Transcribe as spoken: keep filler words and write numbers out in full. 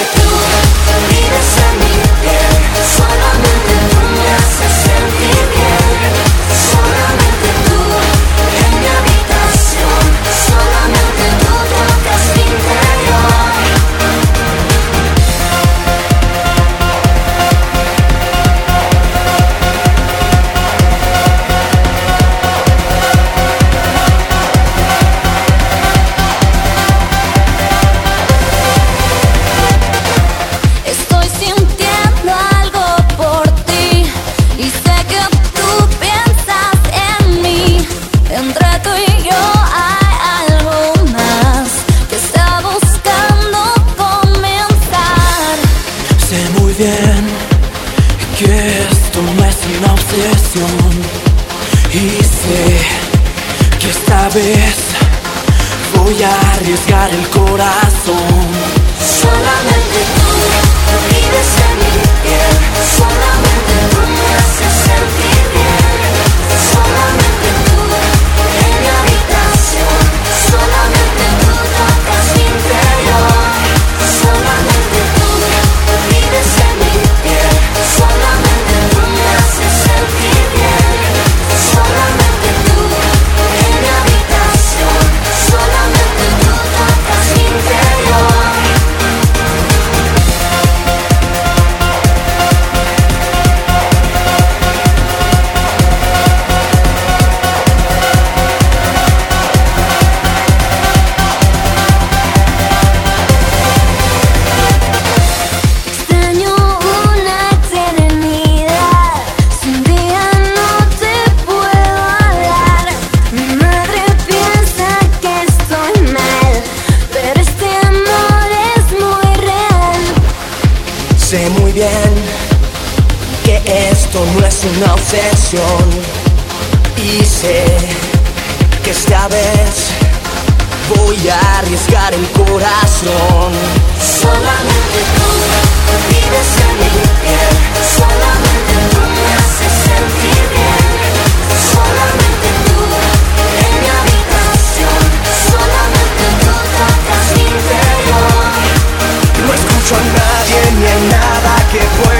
tú vives en mi piel, solamente tú me haces sentir bien, solamente tú en mi habitación, solamente tú tocas mi interior. Estoy sintiendo algo por ti y sé que tú piensas en mí. Entre tú y yo hay algo más que está buscando comenzar. Sé muy bien que esto no es una obsesión y sé que esta vez voy a arriesgar el corazón. Solamente tú vives en mi piel, solamente tú me haces sentir bien, solamente tú en mi habitación, solamente tú tocas mi interior, solamente tú vives en mi piel, solamente tú me haces sentir bien, solamente tú en mi habitación, solamente tú tocas mi interior. Extraño una eternidad, sin día no te puedo hablar. Mi madre piensa que estoy mal, pero este amor es muy real. Sé muy bien que esto no es una obsesión y sé que esta vez voy a arriesgar el corazón. Solamente tú vives en mi piel, solamente tú me haces sentir bien, solamente tú en mi habitación, solamente tú tocas mi interior. No escucho a nadie ni hay nada que pueda